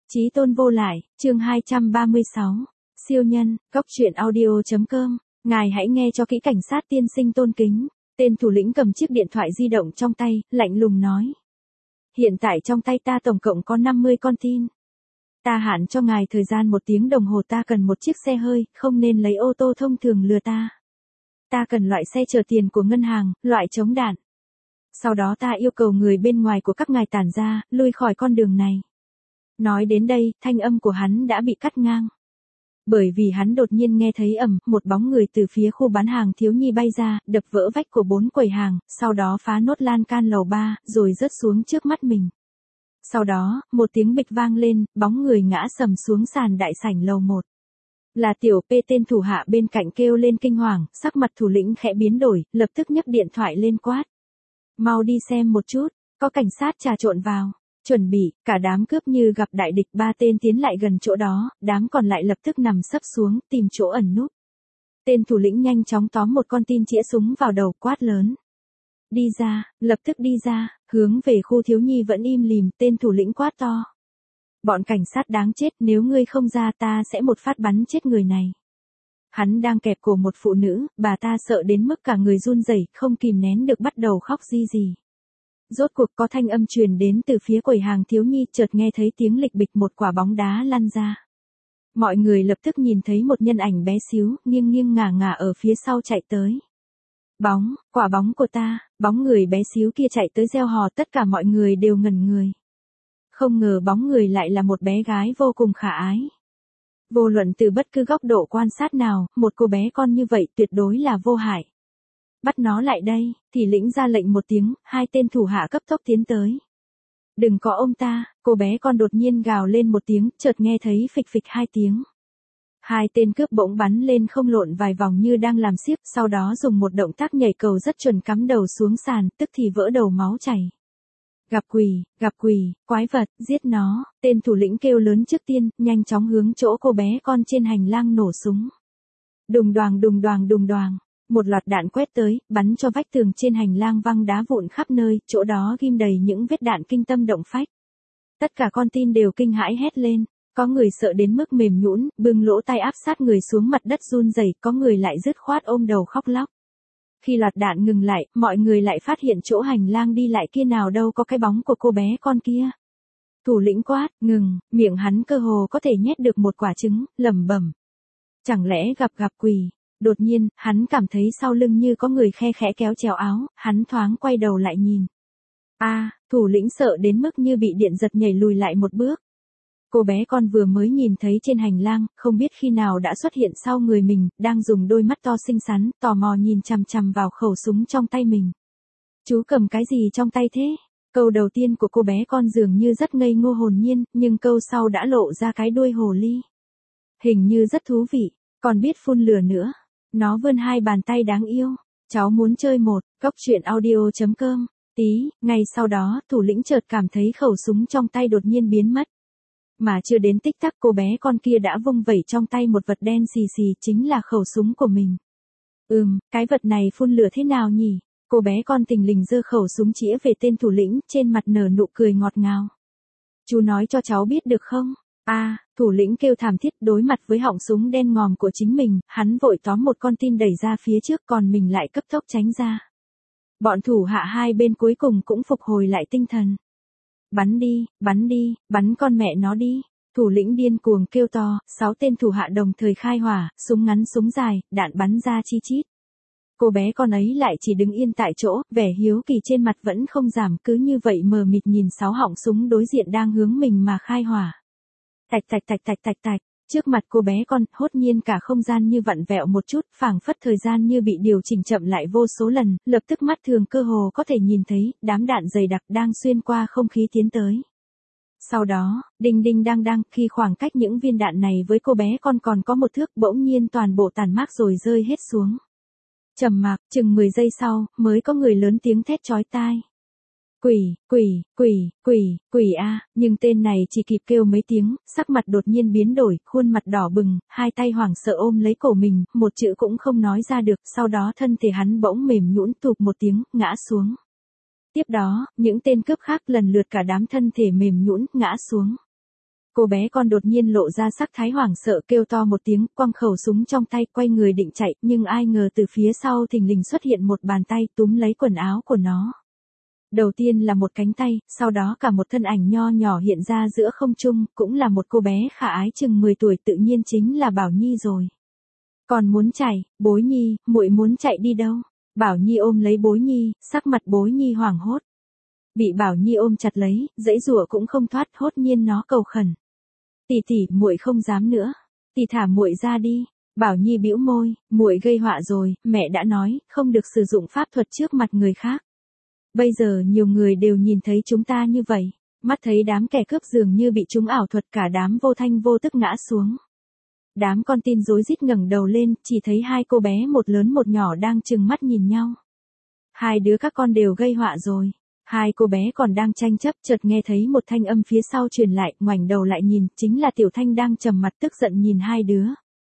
Chí tôn vô lại, chương 236. Siêu nhân, góc truyện audio.com. Ngài hãy nghe cho kỹ, cảnh sát tiên sinh tôn kính. Tên thủ lĩnh cầm chiếc điện thoại di động trong tay, lạnh lùng nói. Hiện tại trong tay ta tổng cộng có 50 con tin. Ta hạn cho ngài thời gian 1 tiếng đồng hồ, ta cần một chiếc xe hơi, không nên lấy ô tô thông thường lừa ta. Ta cần loại xe chở tiền của ngân hàng, loại chống đạn. Sau đó ta yêu cầu người bên ngoài của các ngài tản ra, lui khỏi con đường này. Nói đến đây, thanh âm của hắn đã bị cắt ngang. Bởi vì hắn đột nhiên nghe thấy một bóng người từ phía khu bán hàng thiếu nhi bay ra, đập vỡ vách của 4 quầy hàng, sau đó phá nốt lan can lầu 3, rồi rớt xuống trước mắt mình. Sau đó, một tiếng bịch vang lên, bóng người ngã sầm xuống sàn đại sảnh lầu 1. Là Tiểu P, tên thủ hạ bên cạnh kêu lên kinh hoàng, sắc mặt thủ lĩnh khẽ biến đổi, lập tức nhấc điện thoại lên quát. Mau đi xem một chút, có cảnh sát trà trộn vào. Chuẩn bị, cả đám cướp như gặp đại địch, 3 tên tiến lại gần chỗ đó, đám còn lại lập tức nằm sấp xuống, tìm chỗ ẩn núp. Tên thủ lĩnh nhanh chóng tóm một con tin chĩa súng vào đầu, quát lớn. Đi ra, lập tức đi ra, hướng về khu thiếu nhi vẫn im lìm, tên thủ lĩnh quát to. Bọn cảnh sát đáng chết, nếu ngươi không ra ta sẽ một phát bắn chết người này. Hắn đang kẹp cổ một phụ nữ, bà ta sợ đến mức cả người run rẩy, không kìm nén được bắt đầu khóc ri rì. Rốt cuộc có thanh âm truyền đến từ phía quầy hàng thiếu nhi, chợt nghe thấy tiếng lịch bịch, một quả bóng đá lăn ra. Mọi người lập tức nhìn thấy một nhân ảnh bé xíu, nghiêng nghiêng ngả ngả ở phía sau chạy tới. Quả bóng của ta, bóng người bé xíu kia chạy tới reo hò, tất cả mọi người đều ngẩn người. Không ngờ bóng người lại là một bé gái vô cùng khả ái. Vô luận từ bất cứ góc độ quan sát nào, một cô bé con như vậy tuyệt đối là vô hại. Bắt nó lại đây, thì lĩnh ra lệnh một tiếng, 2 tên thủ hạ cấp tốc tiến tới. Đừng có ôm ta, cô bé con đột nhiên gào lên một tiếng, chợt nghe thấy phịch phịch 2 tiếng. 2 tên cướp bỗng bắn lên không lộn vài vòng như đang làm xiếc, sau đó dùng một động tác nhảy cầu rất chuẩn cắm đầu xuống sàn, tức thì vỡ đầu máu chảy. Gặp quỷ, quái vật, giết nó, tên thủ lĩnh kêu lớn trước tiên, nhanh chóng hướng chỗ cô bé con trên hành lang nổ súng. Đùng đoàng. Một loạt đạn quét tới, bắn cho vách tường trên hành lang văng đá vụn khắp nơi, chỗ đó ghim đầy những vết đạn kinh tâm động phách. Tất cả con tin đều kinh hãi hét lên, có người sợ đến mức mềm nhũn, bưng lỗ tai áp sát người xuống mặt đất run rẩy, có người lại dứt khoát ôm đầu khóc lóc. Khi loạt đạn ngừng lại, mọi người lại phát hiện chỗ hành lang đi lại kia nào đâu có cái bóng của cô bé con kia. Thủ lĩnh quát, ngừng, miệng hắn cơ hồ có thể nhét được một quả trứng, lẩm bẩm. Chẳng lẽ gặp quỷ? Đột nhiên, hắn cảm thấy sau lưng như có người khe khẽ kéo chéo áo, hắn thoáng quay đầu lại nhìn. Thủ lĩnh sợ đến mức như bị điện giật nhảy lùi lại một bước. Cô bé con vừa mới nhìn thấy trên hành lang, không biết khi nào đã xuất hiện sau người mình, đang dùng đôi mắt to xinh xắn, tò mò nhìn chằm chằm vào khẩu súng trong tay mình. Chú cầm cái gì trong tay thế? Câu đầu tiên của cô bé con dường như rất ngây ngô hồn nhiên, nhưng câu sau đã lộ ra cái đuôi hồ ly. Hình như rất thú vị, còn biết phun lửa nữa. Nó vươn 2 bàn tay đáng yêu. Cháu muốn chơi một, góc truyện audio.com. Ngay sau đó, thủ lĩnh chợt cảm thấy khẩu súng trong tay đột nhiên biến mất. Mà chưa đến tích tắc, cô bé con kia đã vung vẩy trong tay một vật đen xì xì, chính là khẩu súng của mình. Cái vật này phun lửa thế nào nhỉ? Cô bé con tình lình giơ khẩu súng chĩa về tên thủ lĩnh, trên mặt nở nụ cười ngọt ngào. Chú nói cho cháu biết được không? Thủ lĩnh kêu thảm thiết, đối mặt với họng súng đen ngòm của chính mình, hắn vội tóm một con tin đẩy ra phía trước, còn mình lại cấp tốc tránh ra. Bọn thủ hạ 2 bên cuối cùng cũng phục hồi lại tinh thần. Bắn con mẹ nó đi. Thủ lĩnh điên cuồng kêu to, 6 tên thủ hạ đồng thời khai hỏa, súng ngắn súng dài, đạn bắn ra chi chít. Cô bé con ấy lại chỉ đứng yên tại chỗ, vẻ hiếu kỳ trên mặt vẫn không giảm, cứ như vậy mờ mịt nhìn 6 họng súng đối diện đang hướng mình mà khai hỏa. Tạch. Trước mặt cô bé con, hốt nhiên cả không gian như vặn vẹo một chút, phảng phất thời gian như bị điều chỉnh chậm lại vô số lần, lập tức mắt thường cơ hồ có thể nhìn thấy, đám đạn dày đặc đang xuyên qua không khí tiến tới. Sau đó, đinh đinh đang, khi khoảng cách những viên đạn này với cô bé con còn có 1 thước, bỗng nhiên toàn bộ tàn mác rồi rơi hết xuống. Trầm mặc, chừng 10 giây sau, mới có người lớn tiếng thét chói tai. Quỷ nhưng tên này chỉ kịp kêu mấy tiếng, sắc mặt đột nhiên biến đổi, khuôn mặt đỏ bừng, 2 tay hoảng sợ ôm lấy cổ mình, một chữ cũng không nói ra được, sau đó thân thể hắn bỗng mềm nhũn tụp một tiếng, ngã xuống. Tiếp đó, những tên cướp khác lần lượt cả đám thân thể mềm nhũn, ngã xuống. Cô bé con đột nhiên lộ ra sắc thái hoảng sợ kêu to một tiếng, quăng khẩu súng trong tay quay người định chạy, nhưng ai ngờ từ phía sau thình lình xuất hiện một bàn tay túm lấy quần áo của nó. Đầu tiên là một cánh tay, sau đó cả một thân ảnh nho nhỏ hiện ra giữa không trung, cũng là một cô bé khả ái chừng 10 tuổi, tự nhiên chính là Bảo Nhi rồi. Còn muốn chạy, Bối Nhi, muội muốn chạy đi đâu? Bảo Nhi ôm lấy Bối Nhi, sắc mặt Bối Nhi hoảng hốt. Bị Bảo Nhi ôm chặt lấy, giãy giụa cũng không thoát, hốt nhiên nó cầu khẩn. Tỷ tỷ, muội không dám nữa. Tỷ thả muội ra đi. Bảo Nhi bĩu môi, muội gây họa rồi, mẹ đã nói, không được sử dụng pháp thuật trước mặt người khác. Bây giờ nhiều người đều nhìn thấy chúng ta như vậy, mắt thấy đám kẻ cướp dường như bị chúng ảo thuật, cả đám vô thanh vô tức ngã xuống. Đám con tin rối rít ngẩng đầu lên, chỉ thấy hai cô bé một lớn một nhỏ đang trừng mắt nhìn nhau. Hai đứa các con đều gây họa rồi. Hai cô bé còn đang tranh chấp, chợt nghe thấy một thanh âm phía sau truyền lại, ngoảnh đầu lại nhìn, chính là Tiểu Thanh đang trầm mặt tức giận nhìn hai đứa.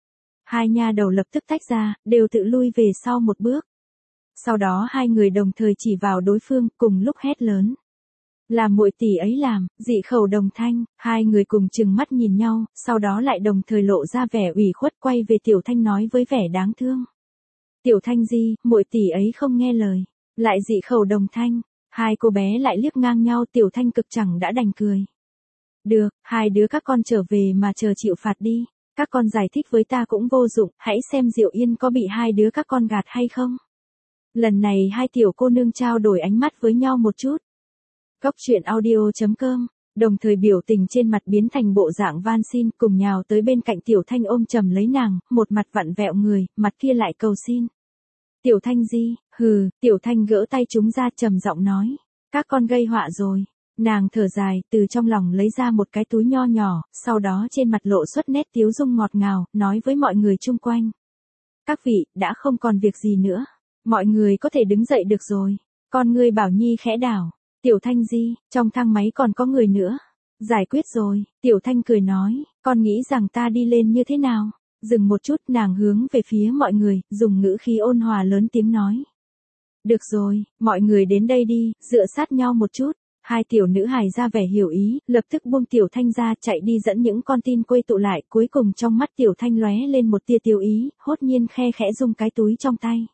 Hai nha đầu lập tức tách ra, đều tự lui về sau một bước. Sau đó hai người đồng thời chỉ vào đối phương, cùng lúc hét lớn. Là muội tỷ ấy làm, dị khẩu đồng thanh, hai người cùng trừng mắt nhìn nhau, sau đó lại đồng thời lộ ra vẻ ủy khuất, quay về Tiểu Thanh nói với vẻ đáng thương. Tiểu Thanh gì, muội tỷ ấy không nghe lời, lại dị khẩu đồng thanh. Hai cô bé lại liếc ngang nhau, Tiểu Thanh cực chẳng đã đành cười. Được, hai đứa các con trở về mà chờ chịu phạt đi, các con giải thích với ta cũng vô dụng, hãy xem Diệu Yên có bị hai đứa các con gạt hay không. Lần này hai tiểu cô nương trao đổi ánh mắt với nhau một chút. Cóc truyện audio.com, đồng thời biểu tình trên mặt biến thành bộ dạng van xin, cùng nhào tới bên cạnh Tiểu Thanh ôm chầm lấy nàng, một mặt vặn vẹo người, mặt kia lại cầu xin. Tiểu Thanh gì, hừ, Tiểu Thanh gỡ tay chúng ra trầm giọng nói. Các con gây họa rồi. Nàng thở dài, từ trong lòng lấy ra một cái túi nho nhỏ, sau đó trên mặt lộ xuất nét tiếu dung ngọt ngào, nói với mọi người chung quanh. Các vị, đã không còn việc gì nữa. Mọi người có thể đứng dậy được rồi. Con ngươi Bảo Nhi khẽ đảo. Tiểu Thanh gì, trong thang máy còn có người nữa. Giải quyết rồi, Tiểu Thanh cười nói, con nghĩ rằng ta đi lên như thế nào? Dừng một chút, nàng hướng về phía mọi người, dùng ngữ khí ôn hòa lớn tiếng nói. Được rồi, mọi người đến đây đi, dựa sát nhau một chút. Hai tiểu nữ hài ra vẻ hiểu ý, lập tức buông Tiểu Thanh ra, chạy đi dẫn những con tin quây tụ lại, cuối cùng trong mắt Tiểu Thanh lóe lên một tia tiêu ý, hốt nhiên khe khẽ rung cái túi trong tay.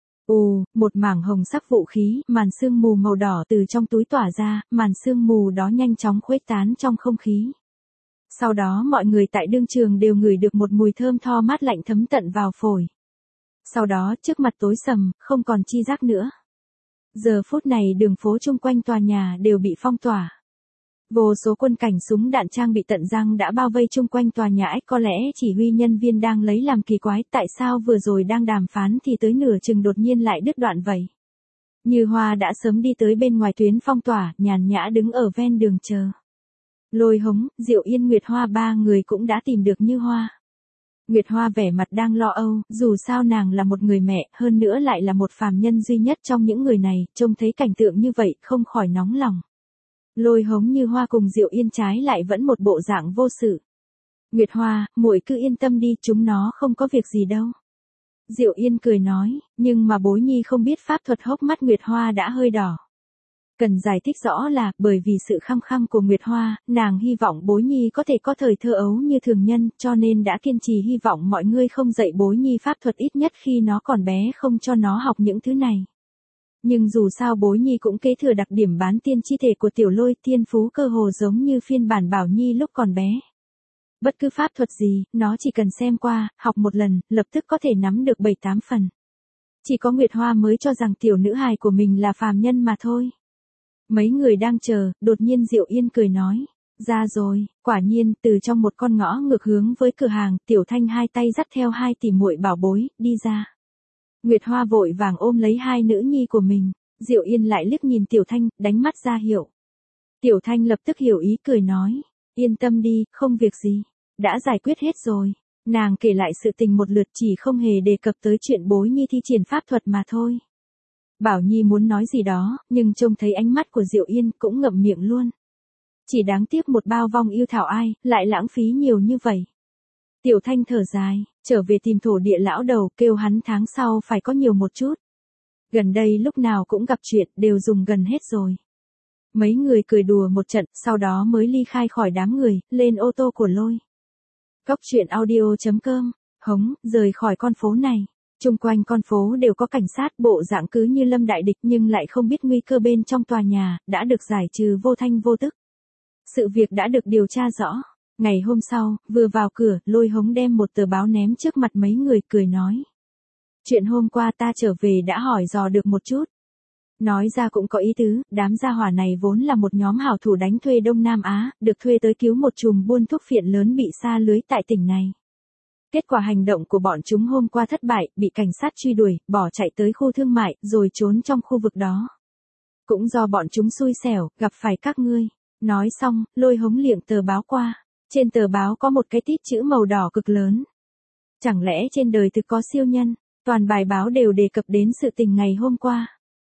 Một mảng hồng sắc vũ khí, màn sương mù màu đỏ từ trong túi tỏa ra, màn sương mù đó nhanh chóng khuếch tán trong không khí. Sau đó mọi người tại đương trường đều ngửi được một mùi thơm tho mát lạnh thấm tận vào phổi. Sau đó trước mặt tối sầm, không còn chi giác nữa. Giờ phút này đường phố chung quanh tòa nhà đều bị phong tỏa. Vô số quân cảnh súng đạn trang bị tận răng đã bao vây chung quanh tòa nhà ếch, có lẽ chỉ huy nhân viên đang lấy làm kỳ quái, tại sao vừa rồi đang đàm phán thì tới nửa chừng đột nhiên lại đứt đoạn vậy. Như Hoa đã sớm đi tới bên ngoài tuyến phong tỏa, nhàn nhã đứng ở ven đường chờ. Lôi Hống, Diệu Yên, Nguyệt Hoa ba người cũng đã tìm được Như Hoa. Nguyệt Hoa vẻ mặt đang lo âu, dù sao nàng là một người mẹ, hơn nữa lại là một phàm nhân duy nhất trong những người này, trông thấy cảnh tượng như vậy, không khỏi nóng lòng. Lôi Hống, Như Hoa cùng Diệu Yên trái lại vẫn một bộ dạng vô sự. Nguyệt Hoa, muội cứ yên tâm đi, chúng nó không có việc gì đâu. Diệu Yên cười nói, nhưng mà Bối Nhi không biết pháp thuật, hốc mắt Nguyệt Hoa đã hơi đỏ. Cần giải thích rõ là, bởi vì sự khăng khăng của Nguyệt Hoa, nàng hy vọng Bối Nhi có thể có thời thơ ấu như thường nhân, cho nên đã kiên trì hy vọng mọi người không dạy Bối Nhi pháp thuật, ít nhất khi nó còn bé không cho nó học những thứ này. Nhưng dù sao Bối Nhi cũng kế thừa đặc điểm bán tiên chi thể của Tiểu Lôi, thiên phú cơ hồ giống như phiên bản Bảo Nhi lúc còn bé. Bất cứ pháp thuật gì, nó chỉ cần xem qua, học một lần, lập tức có thể nắm được 7-8 phần. Chỉ có Nguyệt Hoa mới cho rằng tiểu nữ hài của mình là phàm nhân mà thôi. Mấy người đang chờ, đột nhiên Diệu Yên cười nói. Ra rồi, quả nhiên, từ trong một con ngõ ngược hướng với cửa hàng, Tiểu Thanh hai tay dắt theo hai tỷ muội bảo bối, đi ra. Nguyệt Hoa vội vàng ôm lấy hai nữ nhi của mình, Diệu Yên lại liếc nhìn Tiểu Thanh, đánh mắt ra hiệu. Tiểu Thanh lập tức hiểu ý cười nói, yên tâm đi, không việc gì, đã giải quyết hết rồi. Nàng kể lại sự tình một lượt, chỉ không hề đề cập tới chuyện Bối Nhi thi triển pháp thuật mà thôi. Bảo Nhi muốn nói gì đó, nhưng trông thấy ánh mắt của Diệu Yên cũng ngậm miệng luôn. Chỉ đáng tiếc một bao vong yêu thảo ai, lại lãng phí nhiều như vậy. Tiểu Thanh thở dài, trở về tìm thổ địa lão đầu, kêu hắn tháng sau phải có nhiều một chút. Gần đây lúc nào cũng gặp chuyện, đều dùng gần hết rồi. Mấy người cười đùa một trận, sau đó mới ly khai khỏi đám người, lên ô tô của Lôi. Cốc truyện audio.com, hống, rời khỏi con phố này. Chung quanh con phố đều có cảnh sát, bộ dạng cứ như lâm đại địch nhưng lại không biết nguy cơ bên trong tòa nhà, đã được giải trừ vô thanh vô tức. Sự việc đã được điều tra rõ. Ngày hôm sau, vừa vào cửa, Lôi Hống đem một tờ báo ném trước mặt mấy người, cười nói. Chuyện hôm qua ta trở về đã hỏi dò được một chút. Nói ra cũng có ý tứ, đám gia hỏa này vốn là một nhóm hảo thủ đánh thuê Đông Nam Á, được thuê tới cứu một chùm buôn thuốc phiện lớn bị sa lưới tại tỉnh này. Kết quả hành động của bọn chúng hôm qua thất bại, bị cảnh sát truy đuổi, bỏ chạy tới khu thương mại, rồi trốn trong khu vực đó. Cũng do bọn chúng xui xẻo, gặp phải các ngươi. Nói xong, Lôi Hống liệng tờ báo qua. Trên tờ báo có một cái tít chữ màu đỏ cực lớn. Chẳng lẽ trên đời thực có siêu nhân? Toàn bài báo đều đề cập đến sự tình ngày hôm qua.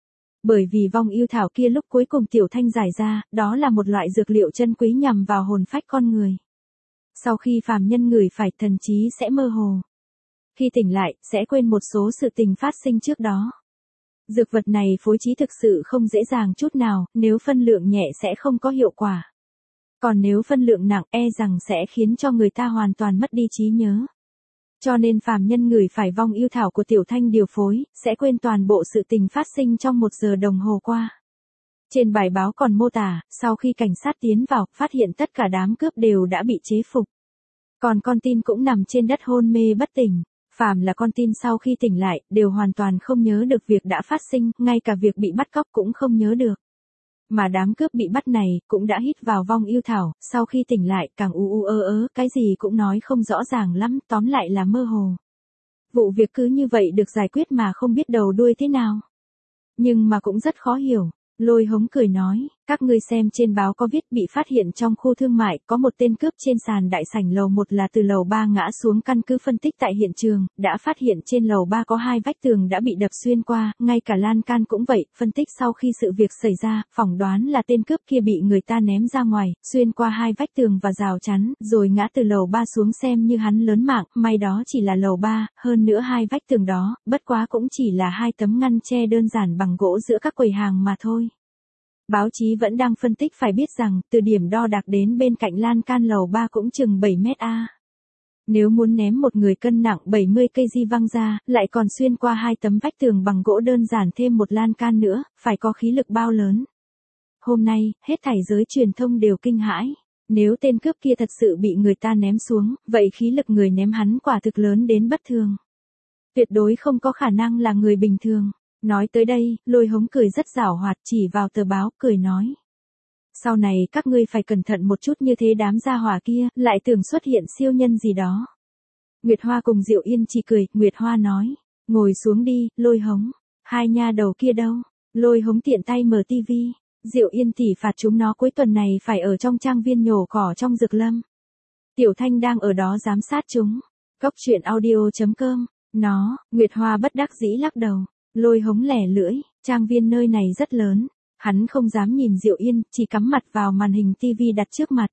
Bởi vì vong yêu thảo kia lúc cuối cùng Tiểu Thanh giải ra, đó là một loại dược liệu chân quý nhằm vào hồn phách con người. Sau khi phàm nhân ngửi phải, thần trí sẽ mơ hồ. Khi tỉnh lại, sẽ quên một số sự tình phát sinh trước đó. Dược vật này phối trí thực sự không dễ dàng chút nào, nếu phân lượng nhẹ sẽ không có hiệu quả. Còn nếu phân lượng nặng, e rằng sẽ khiến cho người ta hoàn toàn mất đi trí nhớ. Cho nên phàm nhân ngửi phải vong yêu thảo của Tiểu Thanh điều phối, sẽ quên toàn bộ sự tình phát sinh trong 1 giờ đồng hồ qua. Trên bài báo còn mô tả, sau khi cảnh sát tiến vào, phát hiện tất cả đám cướp đều đã bị chế phục. Còn con tin cũng nằm trên đất hôn mê bất tỉnh. Phàm là con tin sau khi tỉnh lại, đều hoàn toàn không nhớ được việc đã phát sinh, ngay cả việc bị bắt cóc cũng không nhớ được. Mà đám cướp bị bắt này, cũng đã hít vào vong yêu thảo, sau khi tỉnh lại, càng cái gì cũng nói không rõ ràng lắm, tóm lại là mơ hồ. Vụ việc cứ như vậy được giải quyết mà không biết đầu đuôi thế nào. Nhưng mà cũng rất khó hiểu. Lôi Hống cười nói, các ngươi xem trên báo có viết bị phát hiện trong khu thương mại, có một tên cướp trên sàn đại sảnh lầu 1 là từ lầu 3 ngã xuống. Căn cứ phân tích tại hiện trường, đã phát hiện trên lầu 3 có 2 vách tường đã bị đập xuyên qua, ngay cả lan can cũng vậy. Phân tích sau khi sự việc xảy ra, phỏng đoán là tên cướp kia bị người ta ném ra ngoài, xuyên qua 2 vách tường và rào chắn, rồi ngã từ lầu 3 xuống. Xem như hắn lớn mạng, may đó chỉ là lầu 3, hơn nữa 2 vách tường đó, bất quá cũng chỉ là 2 tấm ngăn che đơn giản bằng gỗ giữa các quầy hàng mà thôi. Báo chí vẫn đang phân tích, phải biết rằng, từ điểm đo đạc đến bên cạnh lan can lầu 3 cũng chừng 7 mét a. Nếu muốn ném một người cân nặng 70 kg văng ra, lại còn xuyên qua 2 tấm vách tường bằng gỗ đơn giản thêm một lan can nữa, phải có khí lực bao lớn. Hôm nay, hết thảy giới truyền thông đều kinh hãi. Nếu tên cướp kia thật sự bị người ta ném xuống, vậy khí lực người ném hắn quả thực lớn đến bất thường. Tuyệt đối không có khả năng là người bình thường. Nói tới đây, Lôi Hống cười rất giảo hoạt, chỉ vào tờ báo, cười nói. Sau này các ngươi phải cẩn thận một chút, như thế đám gia hỏa kia, lại tưởng xuất hiện siêu nhân gì đó. Nguyệt Hoa cùng Diệu Yên chỉ cười, Nguyệt Hoa nói. Ngồi xuống đi, Lôi Hống. Hai nha đầu kia đâu? Lôi Hống tiện tay mở tivi. Diệu Yên tỉ phạt chúng nó cuối tuần này phải ở trong trang viên nhổ cỏ trong Dược Lâm. Tiểu Thanh đang ở đó giám sát chúng. Cốc truyện audio.com. Nguyệt Hoa bất đắc dĩ lắc đầu. Lôi Hống lẻ lưỡi, trang viên nơi này rất lớn. Hắn không dám nhìn Diệu Yên, chỉ cắm mặt vào màn hình tivi đặt trước mặt.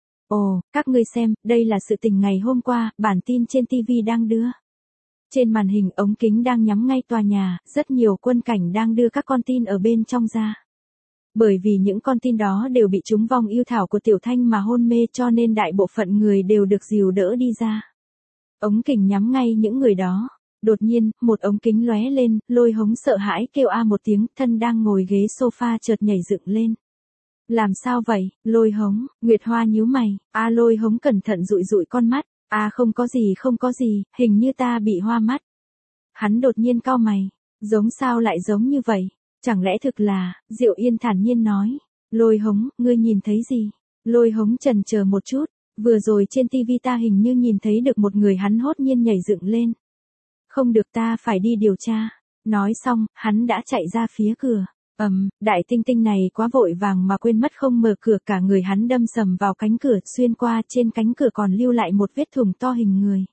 Ồ, các ngươi xem, đây là sự tình ngày hôm qua, bản tin trên tivi đang đưa. Trên màn hình ống kính đang nhắm ngay tòa nhà, rất nhiều quân cảnh đang đưa các con tin ở bên trong ra. Bởi vì những con tin đó đều bị trúng vong yêu thảo của Tiểu Thanh mà hôn mê, cho nên đại bộ phận người đều được dìu đỡ đi ra. Ống kính nhắm ngay những người đó. Đột nhiên, một ống kính lóe lên, Lôi Hống sợ hãi kêu a một tiếng, thân đang ngồi ghế sofa chợt nhảy dựng lên. Làm sao vậy, Lôi Hống? Nguyệt Hoa nhíu mày. Lôi Hống cẩn thận dụi dụi con mắt. Không có gì, hình như ta bị hoa mắt. Hắn đột nhiên cau mày. Giống sao lại giống như vậy? Chẳng lẽ thực là? Diệu Yên thản nhiên nói. Lôi Hống, ngươi nhìn thấy gì? Lôi Hống chần chờ một chút. Vừa rồi trên tivi ta hình như nhìn thấy được một người. Hắn hốt nhiên nhảy dựng lên. Không được, ta phải đi điều tra. Nói xong, hắn đã chạy ra phía cửa. Đại tinh tinh này quá vội vàng mà quên mất không mở cửa, cả người hắn đâm sầm vào cánh cửa, xuyên qua, trên cánh cửa còn lưu lại một vết thủng to hình người.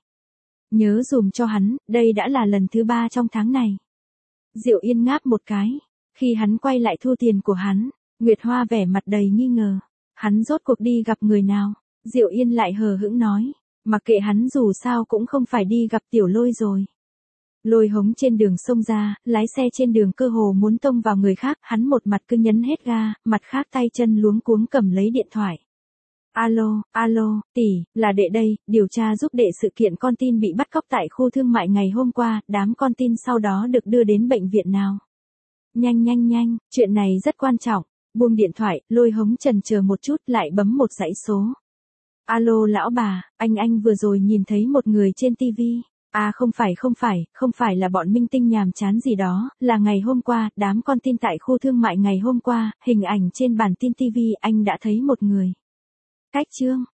Nhớ dùm cho hắn, đây đã là lần thứ 3 trong tháng này. Diệu Yên ngáp một cái. Khi hắn quay lại thu tiền của hắn, Nguyệt Hoa vẻ mặt đầy nghi ngờ. Hắn rốt cuộc đi gặp người nào? Diệu Yên lại hờ hững nói. Mặc kệ hắn, dù sao cũng không phải đi gặp Tiểu Lôi rồi. Lôi Hống trên đường xông ra, lái xe trên đường cơ hồ muốn tông vào người khác, hắn một mặt cứ nhấn hết ga, mặt khác tay chân luống cuống cầm lấy điện thoại. Alo, tỷ, là đệ đây, điều tra giúp đệ sự kiện con tin bị bắt cóc tại khu thương mại ngày hôm qua, đám con tin sau đó được đưa đến bệnh viện nào. Nhanh, chuyện này rất quan trọng. Buông điện thoại, Lôi Hống chần chờ một chút lại bấm một dãy số. Alo lão bà, anh vừa rồi nhìn thấy một người trên tivi. À không phải là bọn minh tinh nhàm chán gì đó, là ngày hôm qua, đám con tin tại khu thương mại ngày hôm qua, hình ảnh trên bản tin tivi anh đã thấy một người. Cách chương.